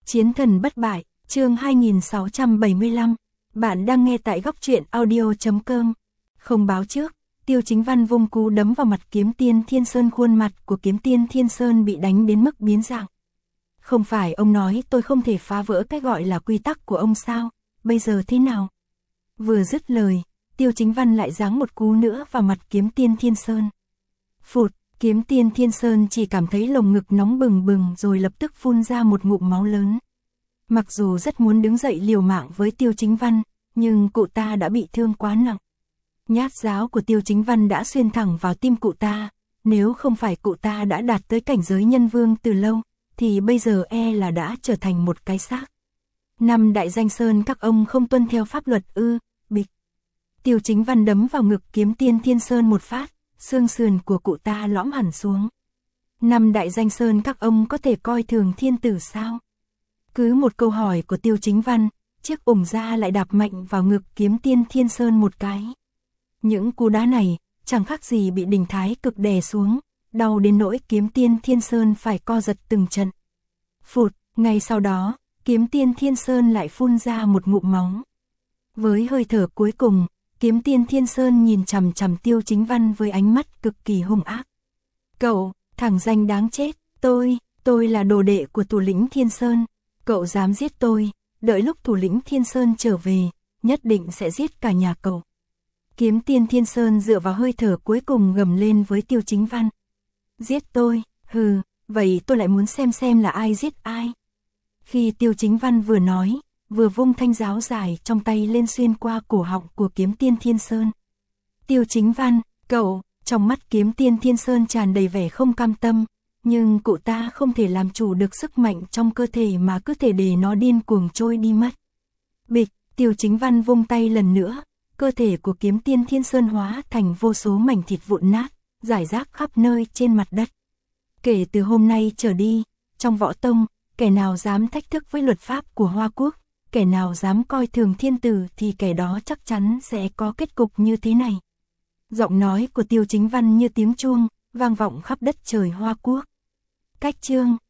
Chiến thần bất bại, chương 2675. Bạn đang nghe tại góc truyện audio.com. Không báo trước, Tiêu Chính Văn vung cú đấm vào mặt Kiếm Tiên Thiên Sơn, khuôn mặt của Kiếm Tiên Thiên Sơn bị đánh đến mức biến dạng. Không phải ông nói tôi không thể phá vỡ cái gọi là quy tắc của ông sao, bây giờ thế nào? Vừa dứt lời, Tiêu Chính Văn lại giáng một cú nữa vào mặt Kiếm Tiên Thiên Sơn. Phụt, Kiếm Tiên Thiên Sơn chỉ cảm thấy lồng ngực nóng bừng bừng rồi lập tức phun ra một ngụm máu lớn. Mặc dù rất muốn đứng dậy liều mạng với Tiêu Chính Văn, nhưng cụ ta đã bị thương quá nặng. Nhát giáo của Tiêu Chính Văn đã xuyên thẳng vào tim cụ ta, nếu không phải cụ ta đã đạt tới cảnh giới nhân vương từ lâu, thì bây giờ là đã trở thành một cái xác. Năm đại danh sơn các ông không tuân theo pháp luật ư? Bịch. Tiêu Chính Văn đấm vào ngực Kiếm Tiên Thiên Sơn một phát, xương sườn của cụ ta lõm hẳn xuống. Năm đại danh sơn các ông có thể coi thường thiên tử sao? Cứ một câu hỏi của Tiêu Chính Văn, chiếc ủng da lại đạp mạnh vào ngực Kiếm Tiên Thiên Sơn một cái. Những cú đá này, chẳng khác gì bị đỉnh thái cực đè xuống, đau đến nỗi Kiếm Tiên Thiên Sơn phải co giật từng trận. Phụt, ngay sau đó, Kiếm Tiên Thiên Sơn lại phun ra một ngụm máu. Với hơi thở cuối cùng, Kiếm Tiên Thiên Sơn nhìn chằm chằm Tiêu Chính Văn với ánh mắt cực kỳ hung ác. Cậu, thằng danh đáng chết, tôi là đồ đệ của thủ lĩnh Thiên Sơn, cậu dám giết tôi, đợi lúc thủ lĩnh Thiên Sơn trở về, nhất định sẽ giết cả nhà cậu. Kiếm Tiên Thiên Sơn dựa vào hơi thở cuối cùng gầm lên với Tiêu Chính Văn. Giết tôi, hừ, vậy tôi lại muốn xem là ai giết ai. Khi Tiêu Chính Văn vừa nói, vừa vung thanh giáo dài trong tay lên xuyên qua cổ họng của Kiếm Tiên Thiên Sơn. Tiêu Chính Văn, cậu, trong mắt Kiếm Tiên Thiên Sơn tràn đầy vẻ không cam tâm, nhưng cụ ta không thể làm chủ được sức mạnh trong cơ thể mà cứ thể để nó điên cuồng trôi đi mất. Bịch, Tiêu Chính Văn vung tay lần nữa, cơ thể của Kiếm Tiên Thiên Sơn hóa thành vô số mảnh thịt vụn nát, rải rác khắp nơi trên mặt đất. Kể từ hôm nay trở đi, trong võ tông, kẻ nào dám thách thức với luật pháp của Hoa Quốc, kẻ nào dám coi thường thiên tử thì kẻ đó chắc chắn sẽ có kết cục như thế này. Giọng nói của Tiêu Chính Văn như tiếng chuông, vang vọng khắp đất trời Hoa Quốc. Cách chương